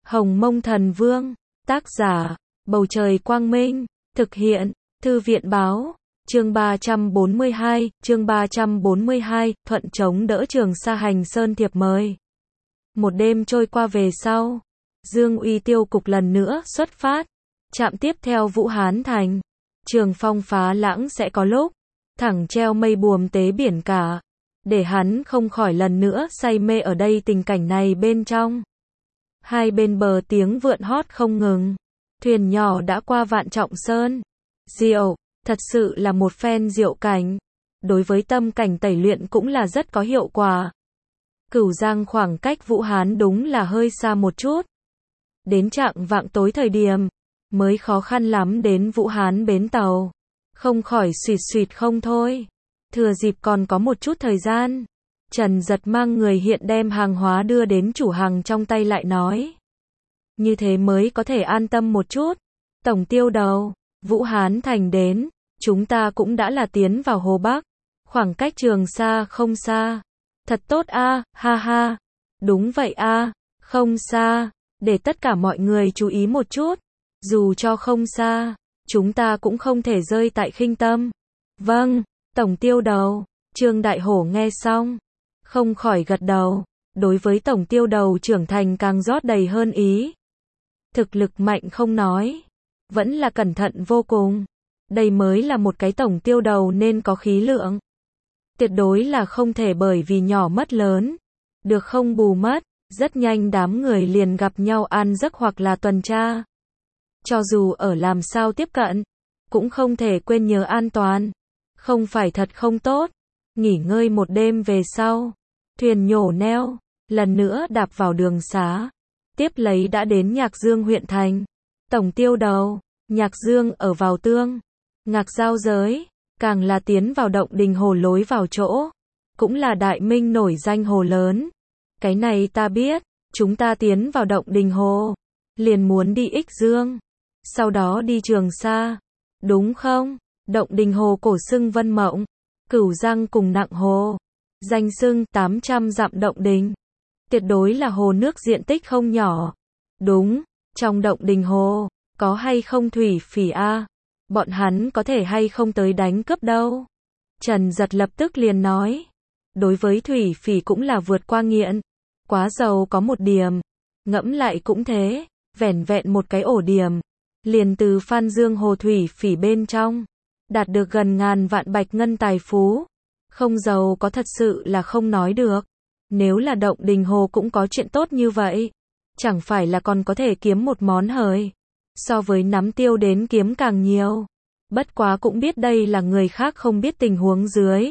Hồng Mông Thần Vương, tác giả, Bầu Trời Quang Minh, thực hiện, Thư viện Báo, chương 342, Thuận chống đỡ Trường Sa Hành Sơn thiệp mời. Một đêm trôi qua về sau, Dương Uy tiêu cục lần nữa xuất phát, trạm tiếp theo Vũ Hán Thành. Trường phong phá lãng sẽ có lúc, thẳng treo mây buồm tế biển cả, để hắn không khỏi lần nữa say mê ở đây tình cảnh này bên trong. Hai bên bờ tiếng vượn hót không ngừng, thuyền nhỏ đã qua Vạn Trọng Sơn. Diệu, thật sự là một phen diệu cảnh. Đối với tâm cảnh tẩy luyện cũng là rất có hiệu quả. Cửu Giang khoảng cách Vũ Hán đúng là hơi xa một chút. Đến trạng vạng tối thời điểm, mới khó khăn lắm đến Vũ Hán bến tàu. Không khỏi suýt suýt không thôi. Thừa dịp còn có một chút thời gian, Trần Giật mang người hiện đem hàng hóa đưa đến chủ hàng trong tay lại nói. Như thế mới có thể an tâm một chút. Tổng tiêu đầu, Vũ Hán Thành đến, chúng ta cũng đã là tiến vào Hồ Bắc. Khoảng cách Trường Sa không xa. Thật tốt a, ha ha. Đúng vậy a, không xa. Để tất cả mọi người chú ý một chút. Dù cho không xa, chúng ta cũng không thể rơi tại khinh tâm. Vâng, Tổng tiêu đầu. Trương Đại Hổ nghe xong, không khỏi gật đầu. Đối với Tổng tiêu đầu trưởng thành càng rót đầy hơn ý. Thực lực mạnh không nói, vẫn là cẩn thận vô cùng. Đây mới là một cái Tổng tiêu đầu nên có khí lượng. Tuyệt đối là không thể bởi vì nhỏ mất lớn, được không bù mất. Rất nhanh đám người liền gặp nhau an giấc hoặc là tuần tra. Cho dù ở làm sao tiếp cận, cũng không thể quên nhớ an toàn. Không phải thật không tốt. Nghỉ ngơi một đêm về sau, thuyền nhổ neo, lần nữa đạp vào đường xá. Tiếp lấy đã đến Nhạc Dương huyện thành. Tổng tiêu đầu, Nhạc Dương ở vào tương Ngạc giao giới, càng là tiến vào động đình hồ lối vào chỗ. Cũng là đại minh nổi danh hồ lớn. Cái này ta biết, chúng ta tiến vào động đình hồ, liền muốn đi Ích Dương, sau đó đi Trường Sa, đúng không? Động đình hồ cổ xưng Vân Mộng, Cửu Giang cùng Nặng Hồ, danh xưng 800 dặm động đình. Tuyệt đối là hồ nước diện tích không nhỏ. Đúng, trong động đình hồ, có hay không thủy phỉ a? Bọn hắn có thể hay không tới đánh cướp đâu? Trần Giật lập tức liền nói. Đối với thủy phỉ cũng là vượt qua nghiện. Quá giàu có một điểm. Ngẫm lại cũng thế, vẻn vẹn một cái ổ điểm. Liền từ Phan Dương hồ thủy phỉ bên trong, đạt được gần ngàn vạn bạch ngân tài phú. Không giàu có thật sự là không nói được. Nếu là động đình hồ cũng có chuyện tốt như vậy, chẳng phải là còn có thể kiếm một món hời. So với nắm tiêu đến kiếm càng nhiều. Bất quá cũng biết đây là người khác không biết tình huống dưới.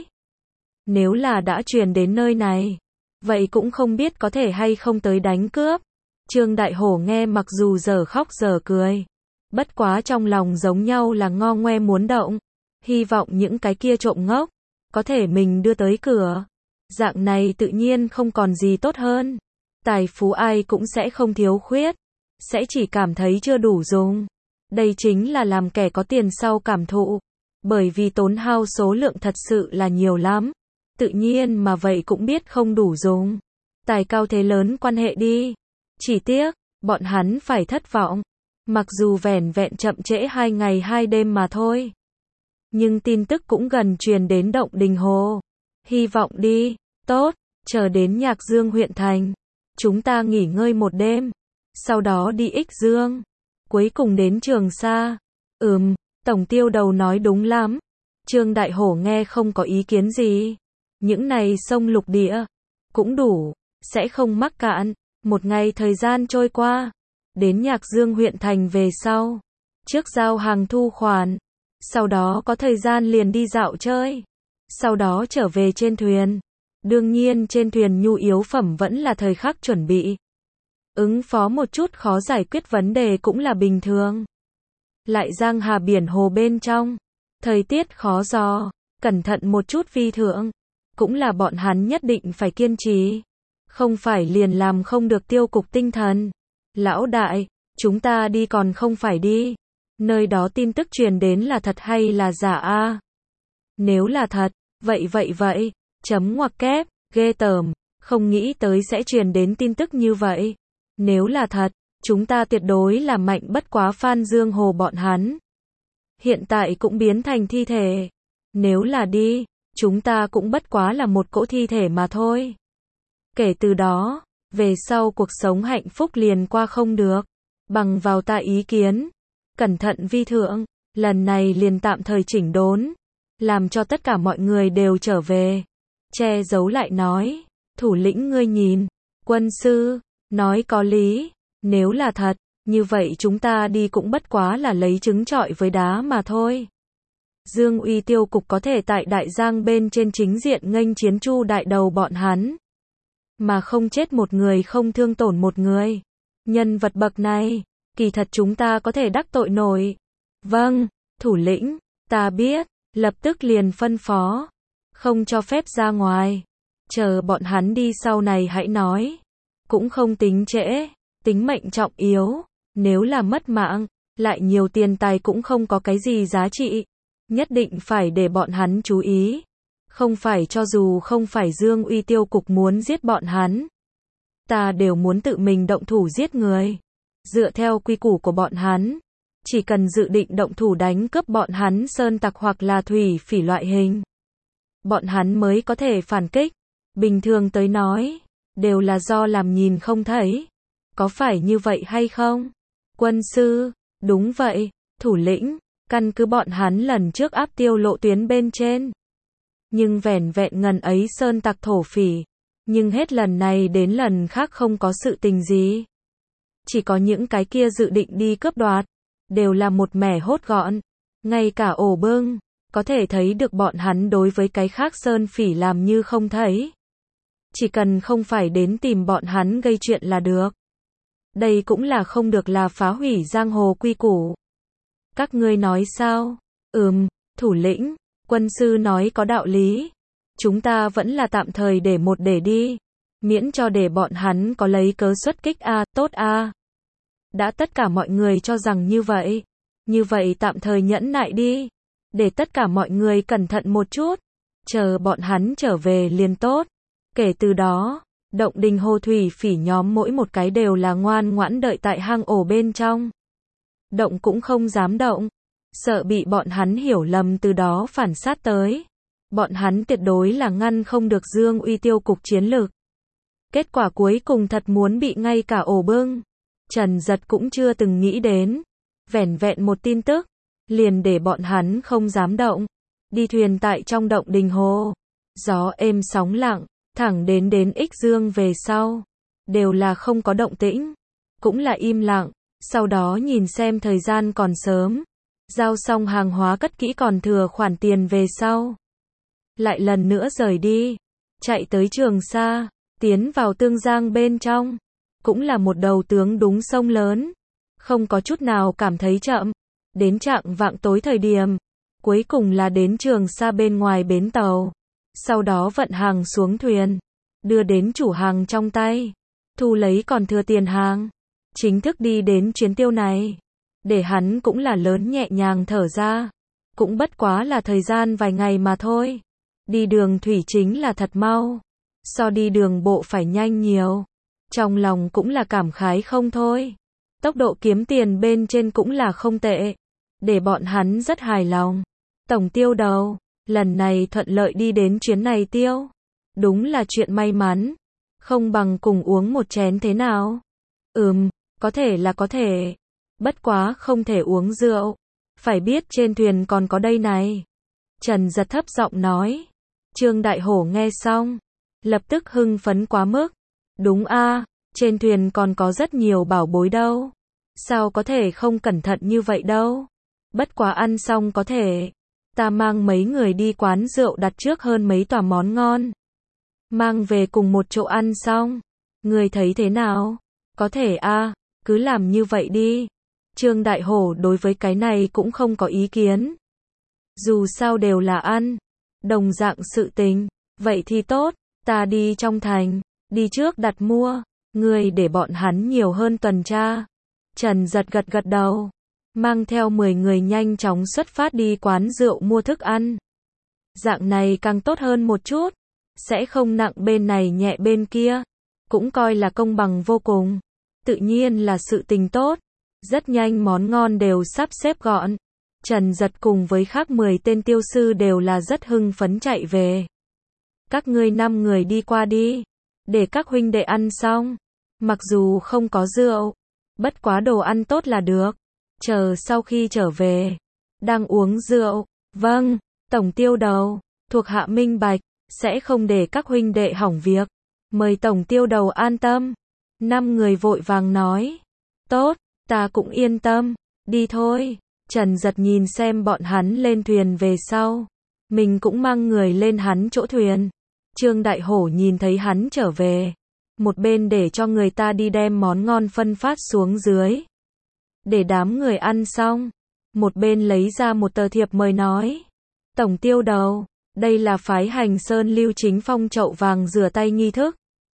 Nếu là đã truyền đến nơi này, vậy cũng không biết có thể hay không tới đánh cướp. Trương Đại Hổ nghe mặc dù giờ khóc giờ cười, bất quá trong lòng giống nhau là ngo ngoe muốn động. Hy vọng những cái kia trộm ngốc có thể mình đưa tới cửa. Dạng này tự nhiên không còn gì tốt hơn. Tài phú ai cũng sẽ không thiếu khuyết, sẽ chỉ cảm thấy chưa đủ dùng. Đây chính là làm kẻ có tiền sau cảm thụ. Bởi vì tốn hao số lượng thật sự là nhiều lắm. Tự nhiên mà vậy cũng biết không đủ dùng. Tài cao thế lớn quan hệ đi. Chỉ tiếc, bọn hắn phải thất vọng. Mặc dù vẻn vẹn chậm trễ 2 ngày 2 đêm mà thôi. Nhưng tin tức cũng gần truyền đến động đình hồ. Hy vọng đi, tốt, chờ đến Nhạc Dương huyện thành. Chúng ta nghỉ ngơi một đêm. Sau đó đi Ích Dương. Cuối cùng đến Trường Sa. Tổng tiêu đầu nói đúng lắm. Trương Đại Hổ nghe không có ý kiến gì. Những này sông lục địa cũng đủ, sẽ không mắc cạn. Một ngày thời gian trôi qua, đến Nhạc Dương huyện thành về sau, trước giao hàng thu khoản, sau đó có thời gian liền đi dạo chơi, sau đó trở về trên thuyền. Đương nhiên trên thuyền nhu yếu phẩm vẫn là thời khắc chuẩn bị. Ứng phó một chút khó giải quyết vấn đề cũng là bình thường. Lại giang hà biển hồ bên trong, thời tiết khó dò, cẩn thận một chút vi thượng. Cũng là bọn hắn nhất định phải kiên trì. Không phải liền làm không được tiêu cục tinh thần. Lão đại, chúng ta đi còn không phải đi. Nơi đó tin tức truyền đến là thật hay là giả a? Nếu là thật, vậy. Chấm ngoặc kép, ghê tởm. Không nghĩ tới sẽ truyền đến tin tức như vậy. Nếu là thật, Chúng ta tuyệt đối là mạnh bất quá Phan Dương Hồ bọn hắn. Hiện tại cũng biến thành thi thể. Nếu là đi, chúng ta cũng bất quá là một cỗ thi thể mà thôi. Kể từ đó, về sau cuộc sống hạnh phúc liền qua không được. Bằng vào ta ý kiến, cẩn thận vi thượng, lần này liền tạm thời chỉnh đốn, làm cho tất cả mọi người đều trở về. Che giấu lại nói, thủ lĩnh ngươi nhìn, quân sư, nói có lý, nếu là thật, như vậy chúng ta đi cũng bất quá là lấy trứng trọi với đá mà thôi. Dương Uy tiêu cục có thể tại Đại Giang bên trên chính diện nghênh chiến Chu đại đầu bọn hắn, mà không chết một người không thương tổn một người. Nhân vật bậc này, kỳ thật chúng ta có thể đắc tội nổi. Vâng, thủ lĩnh, ta biết, lập tức liền phân phó, không cho phép ra ngoài. Chờ bọn hắn đi sau này hãy nói. Cũng không tính trễ, tính mệnh trọng yếu, nếu là mất mạng, lại nhiều tiền tài cũng không có cái gì giá trị. Nhất định phải để bọn hắn chú ý. Không phải cho dù không phải Dương Uy tiêu cục muốn giết bọn hắn, ta đều muốn tự mình động thủ giết người. Dựa theo quy củ của bọn hắn, chỉ cần dự định động thủ đánh cướp bọn hắn sơn tặc hoặc là thủy phỉ loại hình, bọn hắn mới có thể phản kích. Bình thường tới nói, đều là do làm nhìn không thấy. Có phải như vậy hay không? Quân sư, đúng vậy, thủ lĩnh, căn cứ bọn hắn lần trước áp tiêu lộ tuyến bên trên. Nhưng vẻn vẹn ngần ấy sơn tặc thổ phỉ, nhưng hết lần này đến lần khác không có sự tình gì. Chỉ có những cái kia dự định đi cướp đoạt, đều là một mẻ hốt gọn. Ngay cả ổ bưng, có thể thấy được bọn hắn đối với cái khác sơn phỉ làm như không thấy. Chỉ cần không phải đến tìm bọn hắn gây chuyện là được. Đây cũng là không được là phá hủy giang hồ quy củ. Các ngươi nói sao? Thủ lĩnh, quân sư nói có đạo lý. Chúng ta vẫn là tạm thời để đi. Miễn cho để bọn hắn có lấy cớ xuất kích tốt Đã tất cả mọi người cho rằng như vậy. Như vậy tạm thời nhẫn nại đi. Để tất cả mọi người cẩn thận một chút. Chờ bọn hắn trở về liền tốt. Kể từ đó, Động Đình Hồ thủy phỉ nhóm mỗi một cái đều là ngoan ngoãn đợi tại hang ổ bên trong. Động cũng không dám động, sợ bị bọn hắn hiểu lầm từ đó phản sát tới. Bọn hắn tuyệt đối là ngăn không được Dương Uy tiêu cục chiến lược. Kết quả cuối cùng thật muốn bị ngay cả ổ bưng. Trần Giật cũng chưa từng nghĩ đến. Vẻn vẹn một tin tức, liền để bọn hắn không dám động. Đi thuyền tại trong Động Đình Hồ, gió êm sóng lặng, thẳng đến Ích Dương về sau, đều là không có động tĩnh, cũng là im lặng. Sau đó nhìn xem thời gian còn sớm, giao xong hàng hóa cất kỹ còn thừa khoản tiền về sau, lại lần nữa rời đi, chạy tới Trường Sa, tiến vào Tương Giang bên trong, cũng là một đầu tướng đúng sông lớn, không có chút nào cảm thấy chậm. Đến chạng vạng tối thời điểm, cuối cùng là đến Trường Sa bên ngoài bến tàu, sau đó vận hàng xuống thuyền, đưa đến chủ hàng trong tay, thu lấy còn thừa tiền hàng, chính thức đi đến chuyến tiêu này. Để hắn cũng là lớn nhẹ nhàng thở ra, cũng bất quá là thời gian vài ngày mà thôi. Đi đường thủy chính là thật mau, so đi đường bộ phải nhanh nhiều. Trong lòng cũng là cảm khái không thôi. Tốc độ kiếm tiền bên trên cũng là không tệ, để bọn hắn rất hài lòng. Tổng tiêu đầu, lần này thuận lợi đi đến chuyến này tiêu, đúng là chuyện may mắn. Không bằng cùng uống một chén thế nào? Có thể là có thể. Bất quá không thể uống rượu. Phải biết trên thuyền còn có đây này. Trần Giật thấp giọng nói. Trương Đại Hổ nghe xong, lập tức hưng phấn quá mức. Đúng trên thuyền còn có rất nhiều bảo bối đâu. Sao có thể không cẩn thận như vậy đâu. Bất quá ăn xong có thể. Ta mang mấy người đi quán rượu đặt trước hơn mấy tòa món ngon. Mang về cùng một chỗ ăn xong. Người thấy thế nào? Có thể cứ làm như vậy đi. Trương Đại Hổ đối với cái này cũng không có ý kiến. Dù sao đều là ăn. Đồng dạng sự tình. Vậy thì tốt, ta đi trong thành. Đi trước đặt mua. Người để bọn hắn nhiều hơn tuần tra. Trần Giật gật đầu. Mang theo 10 người nhanh chóng xuất phát đi quán rượu mua thức ăn. Dạng này càng tốt hơn một chút. Sẽ không nặng bên này nhẹ bên kia. Cũng coi là công bằng vô cùng. tự nhiên là sự tình tốt. Rất nhanh món ngon đều sắp xếp gọn. Trần Giật cùng với khác 10 tên tiêu sư đều là rất hưng phấn chạy về. Các ngươi 5 người đi qua đi, để các huynh đệ ăn xong. Mặc dù không có rượu, bất quá đồ ăn tốt là được. Chờ sau khi trở về, đang uống rượu. Vâng, tổng tiêu đầu, thuộc hạ minh bạch, sẽ không để các huynh đệ hỏng việc. Mời tổng tiêu đầu an tâm. 5 người vội vàng nói. Tốt, ta cũng yên tâm, đi thôi. Trần Giật nhìn xem bọn hắn lên thuyền về sau. Mình cũng mang người lên hắn chỗ thuyền. Trương Đại Hổ nhìn thấy hắn trở về. Một bên để cho người ta đi đem món ngon phân phát xuống dưới. Để đám người ăn xong. Một bên lấy ra một tờ thiệp mời nói. Tổng tiêu đầu, đây là phái Hành Sơn Lưu Chính Phong chậu vàng rửa tay nghi thức.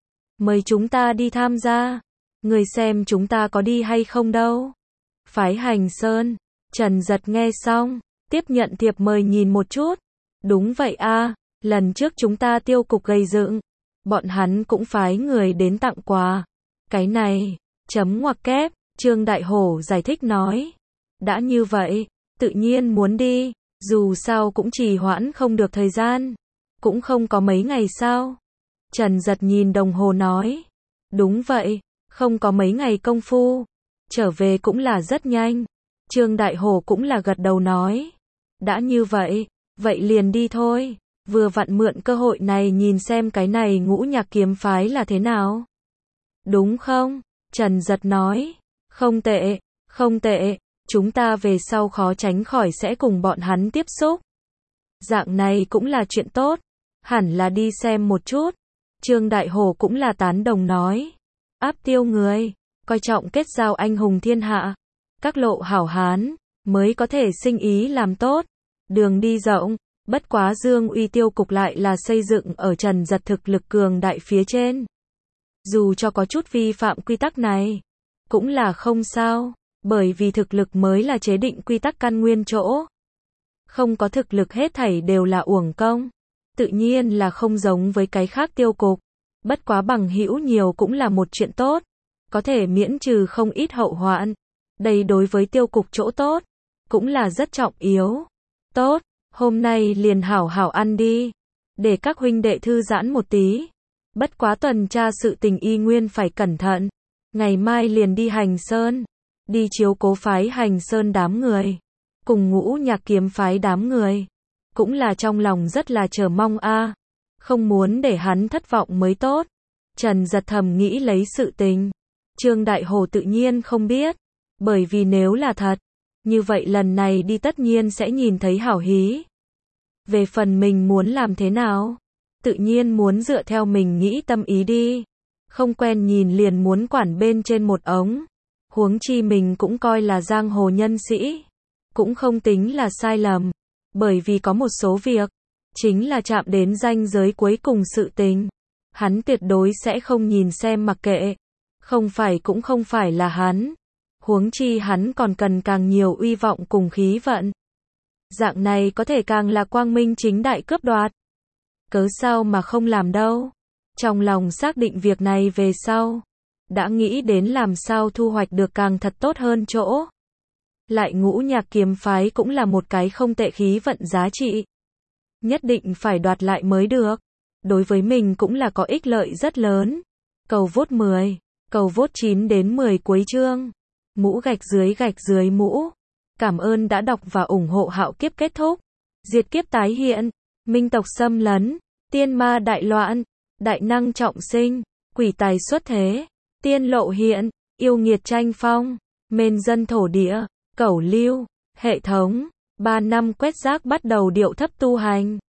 Mời chúng ta đi tham gia. Người xem chúng ta có đi hay không đâu. Phái Hành Sơn. Trần Giật nghe xong, tiếp nhận thiệp mời nhìn một chút. Đúng vậy a, lần trước chúng ta tiêu cục gây dựng, bọn hắn cũng phái người đến tặng quà. Cái này, chấm ngoặc kép, Trương Đại Hổ giải thích nói. Đã như vậy, tự nhiên muốn đi, dù sao cũng trì hoãn không được thời gian. Cũng không có mấy ngày sao. Trần Giật nhìn đồng hồ nói. Đúng vậy, không có mấy ngày công phu. Trở về cũng là rất nhanh. Trương Đại Hổ cũng là gật đầu nói. Đã như vậy, vậy liền đi thôi. Vừa vặn mượn cơ hội này nhìn xem cái này Ngũ Nhạc kiếm phái là thế nào. Đúng không? Trần Giật nói. Không tệ, không tệ. Chúng ta về sau khó tránh khỏi sẽ cùng bọn hắn tiếp xúc. Dạng này cũng là chuyện tốt. Hẳn là đi xem một chút. Trương Đại Hổ cũng là tán đồng nói. Áp tiêu người, coi trọng kết giao anh hùng thiên hạ. Các lộ hảo hán, mới có thể sinh ý làm tốt. Đường đi rộng, bất quá Dương Uy tiêu cục lại là xây dựng ở Trần Giật thực lực cường đại phía trên. Dù cho có chút vi phạm quy tắc này, cũng là không sao, bởi vì thực lực mới là chế định quy tắc căn nguyên chỗ. Không có thực lực hết thảy đều là uổng công. Tự nhiên là không giống với cái khác tiêu cục. Bất quá bằng hữu nhiều cũng là một chuyện tốt. Có thể miễn trừ không ít hậu hoạn. Đây đối với tiêu cục chỗ tốt, cũng là rất trọng yếu. Tốt, hôm nay liền hảo hảo ăn đi. Để các huynh đệ thư giãn một tí. Bất quá tuần tra sự tình y nguyên phải cẩn thận. Ngày mai liền đi Hành Sơn. Đi chiếu cố phái Hành Sơn đám người. Cùng Ngũ Nhạc kiếm phái đám người. Cũng là trong lòng rất là chờ mong a. Không muốn để hắn thất vọng mới tốt. Trần Giật thầm nghĩ lấy sự tình. Trương Đại Hổ tự nhiên không biết. Bởi vì nếu là thật, như vậy lần này đi tất nhiên sẽ nhìn thấy hảo hí. Về phần mình muốn làm thế nào? Tự nhiên muốn dựa theo mình nghĩ tâm ý đi. Không quen nhìn liền muốn quản bên trên một ống. Huống chi mình cũng coi là giang hồ nhân sĩ. Cũng không tính là sai lầm. Bởi vì có một số việc, chính là chạm đến ranh giới cuối cùng sự tình. Hắn tuyệt đối sẽ không nhìn xem mặc kệ. Không phải cũng không phải là hắn. Huống chi hắn còn cần càng nhiều uy vọng cùng khí vận. Dạng này có thể càng là quang minh chính đại cướp đoạt. Cớ sao mà không làm đâu. Trong lòng xác định việc này về sau. Đã nghĩ đến làm sao thu hoạch được càng thật tốt hơn chỗ. Lại Ngũ Nhạc kiếm phái cũng là một cái không tệ khí vận giá trị. Nhất định phải đoạt lại mới được. Đối với mình cũng là có ích lợi rất lớn. Cầu vote 10, cầu vote 9 đến 10 cuối chương. Mũ gạch dưới mũ. Cảm ơn đã đọc và ủng hộ Hạo Kiếp kết thúc. Diệt kiếp tái hiện. Minh tộc xâm lấn. Tiên ma đại loạn. Đại năng trọng sinh. Quỷ tài xuất thế. Tiên lộ hiện. Yêu nghiệt tranh phong. Mên dân thổ địa. Cẩu lưu. Hệ thống. 3 năm quét rác bắt đầu điệu thấp tu hành.